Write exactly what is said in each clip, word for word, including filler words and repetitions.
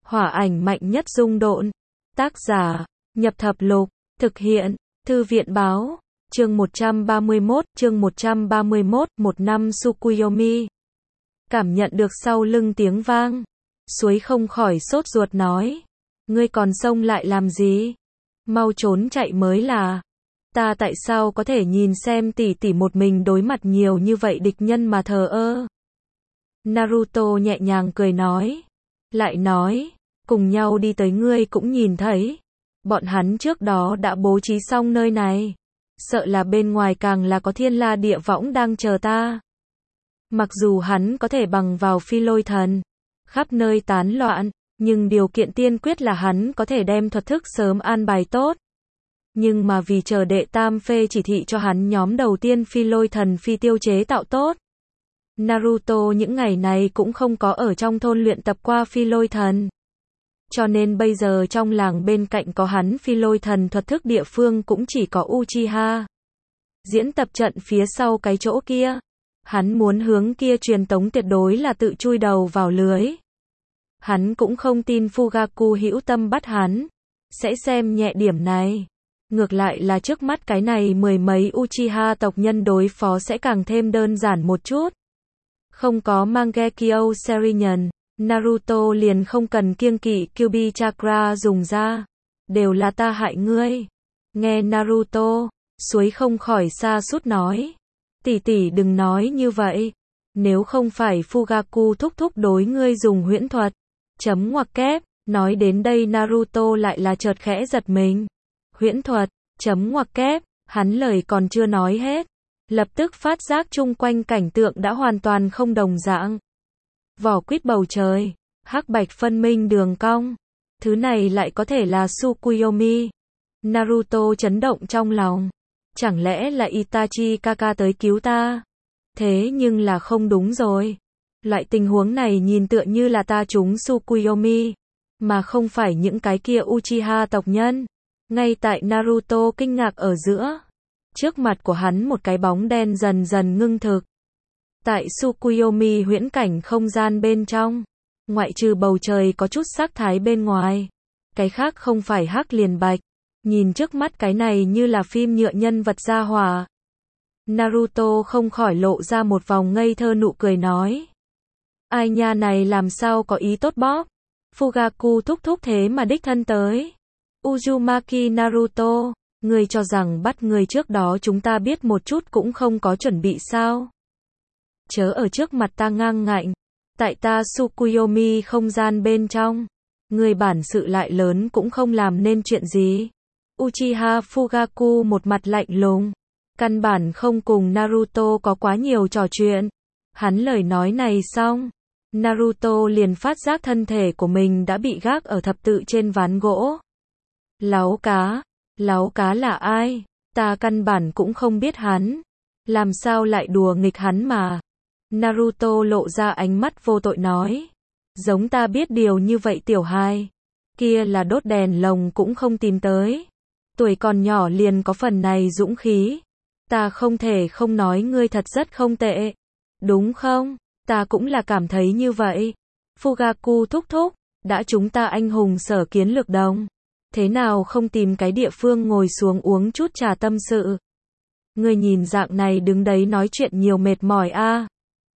Hỏa ảnh mạnh nhất dung độn. Tác giả, Nhập Thập Lục, thực hiện, Thư viện báo, chương một trăm ba mươi mốt, chương một trăm ba mươi mốt, một năm Tsukuyomi. Cảm nhận được sau lưng tiếng vang, Suối không khỏi sốt ruột nói, ngươi còn xông lại làm gì? Mau trốn chạy mới là. Ta tại sao có thể nhìn xem tỷ tỷ một mình đối mặt nhiều như vậy địch nhân mà thờ ơ? Naruto nhẹ nhàng cười nói, lại nói, cùng nhau đi tới ngươi cũng nhìn thấy, bọn hắn trước đó đã bố trí xong nơi này, sợ là bên ngoài càng là có thiên la địa võng đang chờ ta. Mặc dù hắn có thể bằng vào phi lôi thần, khắp nơi tán loạn, nhưng điều kiện tiên quyết là hắn có thể đem thuật thức sớm an bài tốt. Nhưng mà vì chờ đệ tam phê chỉ thị cho hắn nhóm đầu tiên phi lôi thần phi tiêu chế tạo tốt. Naruto những ngày này cũng không có ở trong thôn luyện tập qua phi lôi thần. Cho nên bây giờ trong làng bên cạnh có hắn phi lôi thần thuật thức địa phương cũng chỉ có Uchiha. Diễn tập trận phía sau cái chỗ kia. Hắn muốn hướng kia truyền tống tuyệt đối là tự chui đầu vào lưới. Hắn cũng không tin Fugaku hữu tâm bắt hắn. Sẽ xem nhẹ điểm này. Ngược lại là trước mắt cái này mười mấy Uchiha tộc nhân đối phó sẽ càng thêm đơn giản một chút. Không có Mangekyo Sharingan, Naruto liền không cần kiêng kỵ Kyuubi Chakra dùng ra. Đều là ta hại ngươi. Nghe Naruto, Suối không khỏi sa sút nói. Tỷ tỷ đừng nói như vậy. Nếu không phải Fugaku thúc thúc đối ngươi dùng huyễn thuật. Chấm ngoặc kép, nói đến đây Naruto lại là chợt khẽ giật mình. Huyễn thuật, chấm ngoặc kép, hắn lời còn chưa nói hết. Lập tức phát giác chung quanh cảnh tượng đã hoàn toàn không đồng dạng. Vỏ quýt bầu trời, hắc bạch phân minh đường cong. Thứ này lại có thể là Tsukuyomi. Naruto chấn động trong lòng. Chẳng lẽ là Itachi Kaka tới cứu ta? Thế nhưng là không đúng rồi. Loại tình huống này nhìn tựa như là ta trúng Tsukuyomi. Mà không phải những cái kia Uchiha tộc nhân. Ngay tại Naruto kinh ngạc ở giữa. Trước mặt của hắn một cái bóng đen dần dần ngưng thực. Tại Tsukuyomi huyễn cảnh không gian bên trong, ngoại trừ bầu trời có chút sắc thái bên ngoài, cái khác không phải hắc liền bạch. Nhìn trước mắt cái này như là phim nhựa nhân vật gia hỏa. Naruto không khỏi lộ ra một vòng ngây thơ nụ cười nói. Ai nha này làm sao có ý tốt bóp. Fugaku thúc thúc thế mà đích thân tới. Uzumaki Naruto, ngươi cho rằng bắt người trước đó chúng ta biết một chút cũng không có chuẩn bị sao? Chớ ở trước mặt ta ngang ngạnh. Tại ta Tsukuyomi không gian bên trong. Người bản sự lại lớn cũng không làm nên chuyện gì. Uchiha Fugaku một mặt lạnh lùng. Căn bản không cùng Naruto có quá nhiều trò chuyện. Hắn lời nói này xong. Naruto liền phát giác thân thể của mình đã bị gác ở thập tự trên ván gỗ. Láu cá. Láu cá là ai? Ta căn bản cũng không biết hắn. Làm sao lại đùa nghịch hắn mà. Naruto lộ ra ánh mắt vô tội nói. Giống ta biết điều như vậy tiểu hài. Kia là đốt đèn lồng cũng không tìm tới. Tuổi còn nhỏ liền có phần này dũng khí. Ta không thể không nói ngươi thật rất không tệ. Đúng không? Ta cũng là cảm thấy như vậy. Fugaku thúc thúc, đã chúng ta anh hùng sở kiến lược đồng. Thế nào không tìm cái địa phương ngồi xuống uống chút trà tâm sự. Ngươi nhìn dạng này đứng đấy nói chuyện nhiều mệt mỏi a. À.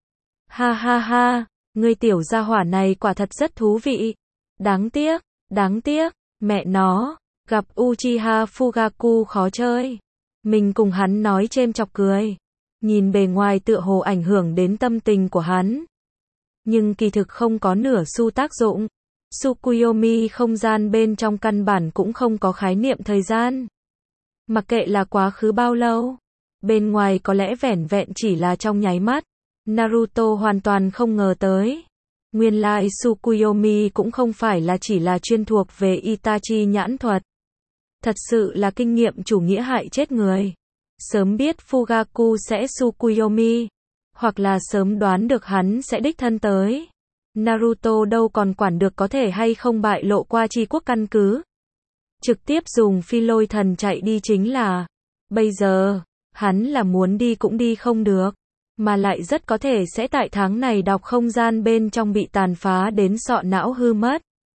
Ha ha ha, ngươi tiểu gia hỏa này quả thật rất thú vị. Đáng tiếc, đáng tiếc, mẹ nó, gặp Uchiha Fugaku khó chơi. Mình cùng hắn nói chêm chọc cười. Nhìn bề ngoài tựa hồ ảnh hưởng đến tâm tình của hắn. Nhưng kỳ thực không có nửa xu tác dụng. Tsukuyomi không gian bên trong căn bản cũng không có khái niệm thời gian. Mặc kệ là quá khứ bao lâu. Bên ngoài có lẽ vẻn vẹn chỉ là trong nháy mắt. Naruto hoàn toàn không ngờ tới. Nguyên lai Tsukuyomi cũng không phải là chỉ là chuyên thuộc về Itachi nhãn thuật. Thật sự là kinh nghiệm chủ nghĩa hại chết người. Sớm biết Fugaku sẽ Tsukuyomi. Hoặc là sớm đoán được hắn sẽ đích thân tới. Naruto đâu còn quản được có thể hay không bại lộ qua tri quốc căn cứ. Trực tiếp dùng phi lôi thần chạy đi chính là. Bây giờ, hắn là muốn đi cũng đi không được. Mà lại rất có thể sẽ tại tháng này đọc không gian bên trong bị tàn phá đến sọ não hư mất.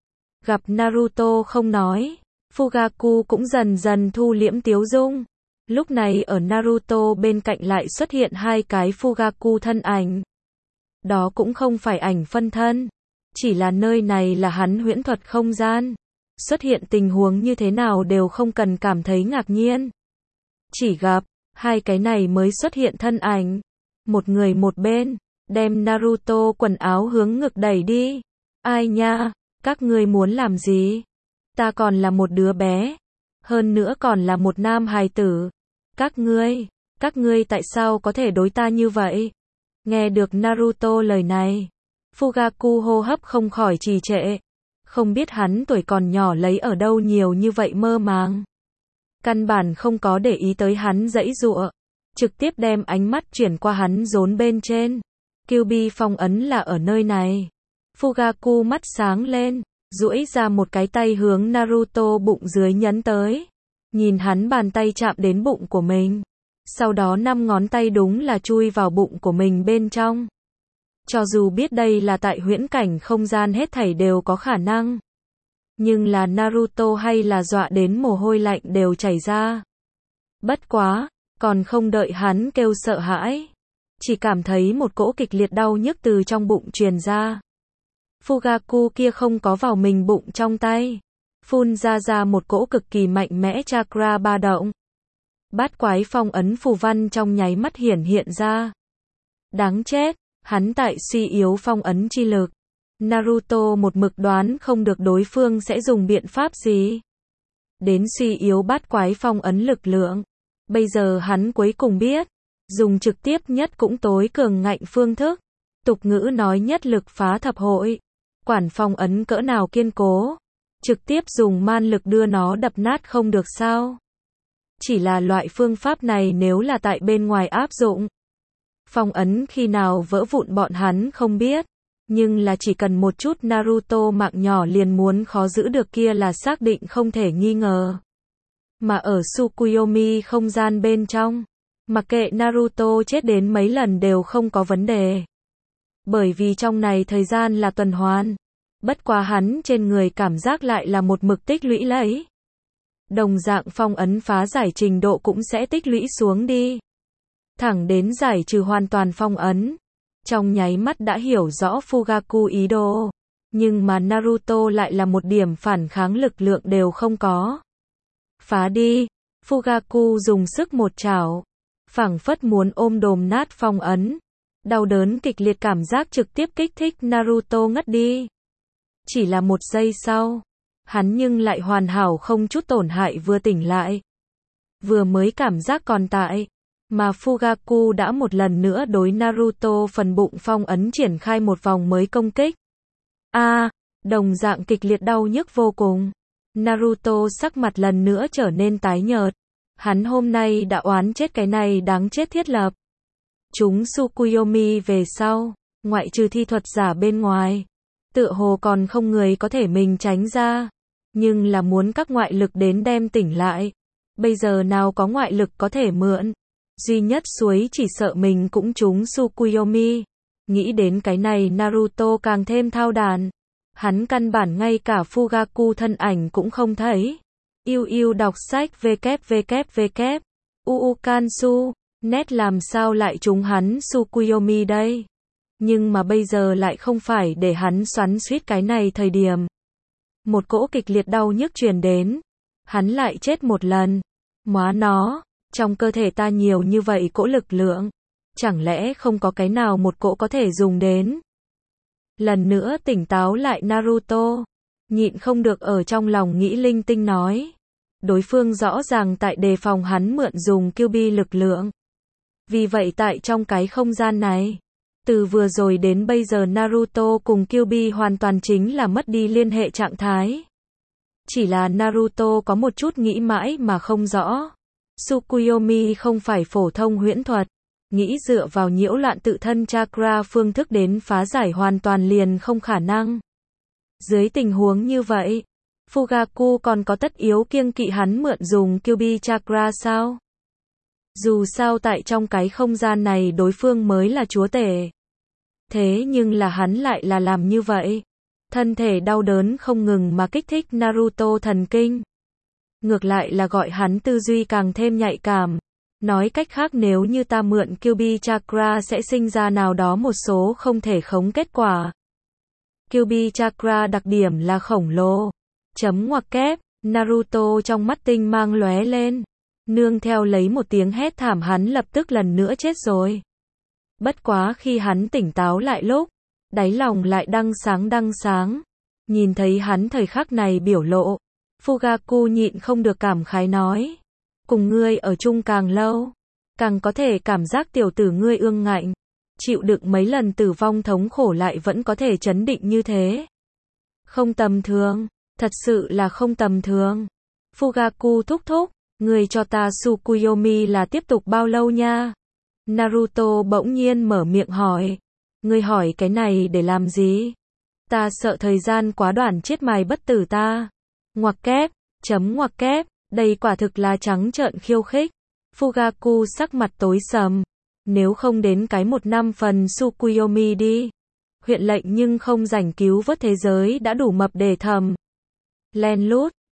Gặp Naruto không nói, Fugaku cũng dần dần thu liễm tiếu dung. Lúc này ở Naruto bên cạnh lại xuất hiện hai cái Fugaku thân ảnh. Đó cũng không phải ảnh phân thân, chỉ là nơi này là hắn huyễn thuật không gian. Xuất hiện tình huống như thế nào đều không cần cảm thấy ngạc nhiên. Chỉ gặp, hai cái này mới xuất hiện thân ảnh. Một người một bên, đem Naruto quần áo hướng ngực đẩy đi. Ai nha, các ngươi muốn làm gì? Ta còn là một đứa bé. Hơn nữa còn là một nam hài tử. Các ngươi, các ngươi tại sao có thể đối ta như vậy? Nghe được Naruto lời này, Fugaku hô hấp không khỏi trì trệ. Không biết hắn tuổi còn nhỏ lấy ở đâu nhiều như vậy mơ màng. Căn bản không có để ý tới hắn giãy giụa, trực tiếp đem ánh mắt chuyển qua hắn rốn bên trên. Kyuubi phong ấn là ở nơi này. Fugaku mắt sáng lên, duỗi ra một cái tay hướng Naruto bụng dưới nhấn tới. Nhìn hắn bàn tay chạm đến bụng của mình. Sau đó năm ngón tay đúng là chui vào bụng của mình bên trong. Cho dù biết đây là tại huyễn cảnh không gian hết thảy đều có khả năng. Nhưng là Naruto hay là dọa đến mồ hôi lạnh đều chảy ra. Bất quá, còn không đợi hắn kêu sợ hãi. Chỉ cảm thấy một cỗ kịch liệt đau nhức từ trong bụng truyền ra. Fugaku kia không có vào mình bụng trong tay. Phun ra ra một cỗ cực kỳ mạnh mẽ chakra ba động. Bát quái phong ấn phù văn trong nháy mắt hiển hiện ra. Đáng chết, hắn tại suy yếu phong ấn chi lực. Naruto một mực đoán không được đối phương sẽ dùng biện pháp gì. Đến suy yếu bát quái phong ấn lực lượng. Bây giờ hắn cuối cùng biết. Dùng trực tiếp nhất cũng tối cường ngạnh phương thức. Tục ngữ nói nhất lực phá thập hội. Quản phong ấn cỡ nào kiên cố. Trực tiếp dùng man lực đưa nó đập nát không được sao. Chỉ là loại phương pháp này nếu là tại bên ngoài áp dụng. Phong ấn khi nào vỡ vụn bọn hắn không biết. Nhưng là chỉ cần một chút Naruto mạng nhỏ liền muốn khó giữ được kia là xác định không thể nghi ngờ. Mà ở Tsukuyomi không gian bên trong, mặc kệ Naruto chết đến mấy lần đều không có vấn đề. Bởi vì trong này thời gian là tuần hoàn. Bất quá hắn trên người cảm giác lại là một mực tích lũy lấy. Đồng dạng phong ấn phá giải trình độ cũng sẽ tích lũy xuống đi. Thẳng đến giải trừ hoàn toàn phong ấn. Trong nháy mắt đã hiểu rõ Fugaku ý đồ. Nhưng mà Naruto lại là một điểm phản kháng lực lượng đều không có. Phá đi. Fugaku dùng sức một chảo. Phảng phất muốn ôm đồm nát phong ấn. Đau đớn kịch liệt cảm giác trực tiếp kích thích Naruto ngất đi. Chỉ là một giây sau. Hắn nhưng lại hoàn hảo không chút tổn hại vừa tỉnh lại. Vừa mới cảm giác còn tại. Mà Fugaku đã một lần nữa đối Naruto phần bụng phong ấn triển khai một vòng mới công kích. A, à, đồng dạng kịch liệt đau nhức vô cùng. Naruto sắc mặt lần nữa trở nên tái nhợt. Hắn hôm nay đã oán chết cái này đáng chết thiết lập. Chúng Tsukuyomi về sau, ngoại trừ thi thuật giả bên ngoài, tựa hồ còn không người có thể mình tránh ra. Nhưng là muốn các ngoại lực đến đem tỉnh lại. Bây giờ nào có ngoại lực có thể mượn. Duy nhất suối chỉ sợ mình cũng trúng Tsukuyomi. Nghĩ đến cái này Naruto càng thêm thao đàn. Hắn căn bản ngay cả Fugaku thân ảnh cũng không thấy. Yêu yêu đọc sách www. Uukansu. Net làm sao lại trúng hắn Tsukuyomi đây? Nhưng mà bây giờ lại không phải để hắn xoắn xuýt cái này thời điểm. Một cỗ kịch liệt đau nhức truyền đến. Hắn lại chết một lần. Móa nó, trong cơ thể ta nhiều như vậy cỗ lực lượng. Chẳng lẽ không có cái nào một cỗ có thể dùng đến? Lần nữa tỉnh táo lại Naruto. Nhịn không được ở trong lòng nghĩ linh tinh nói. Đối phương rõ ràng tại đề phòng hắn mượn dùng Kyuubi lực lượng. Vì vậy tại trong cái không gian này, từ vừa rồi đến bây giờ Naruto cùng Kyuubi hoàn toàn chính là mất đi liên hệ trạng thái. Chỉ là Naruto có một chút nghĩ mãi mà không rõ. Tsukuyomi không phải phổ thông huyễn thuật, nghĩ dựa vào nhiễu loạn tự thân chakra phương thức đến phá giải hoàn toàn liền không khả năng. Dưới tình huống như vậy, Fugaku còn có tất yếu kiêng kỵ hắn mượn dùng Kyuubi chakra sao? Dù sao tại trong cái không gian này đối phương mới là chúa tể. Thế nhưng là hắn lại là làm như vậy. Thân thể đau đớn không ngừng mà kích thích Naruto thần kinh. Ngược lại là gọi hắn tư duy càng thêm nhạy cảm. Nói cách khác nếu như ta mượn Kyuubi Chakra sẽ sinh ra nào đó một số không thể khống kết quả. Kyuubi Chakra đặc điểm là khổng lồ. Chấm ngoặc kép, Naruto trong mắt tinh mang lóe lên. Nương theo lấy một tiếng hét thảm hắn lập tức lần nữa chết rồi. Bất quá khi hắn tỉnh táo lại lúc, đáy lòng lại đăng sáng đăng sáng. Nhìn thấy hắn thời khắc này biểu lộ, Fugaku nhịn không được cảm khái nói. Cùng ngươi ở chung càng lâu, càng có thể cảm giác tiểu tử ngươi ương ngạnh. Chịu đựng mấy lần tử vong thống khổ lại vẫn có thể trấn định như thế. Không tầm thường, thật sự là không tầm thường. Fugaku thúc thúc, ngươi cho ta Tsukuyomi là tiếp tục bao lâu nha? Naruto bỗng nhiên mở miệng hỏi. Ngươi hỏi cái này để làm gì? Ta sợ thời gian quá đoạn chết mày bất tử ta. Ngoặc kép, chấm ngoặc kép, đây quả thực là trắng trợn khiêu khích. Fugaku sắc mặt tối sầm. Nếu không đến cái một năm phần Tsukuyomi đi. Huyện lệnh nhưng không rảnh cứu vớt thế giới đã đủ mập để thầm. Len lút,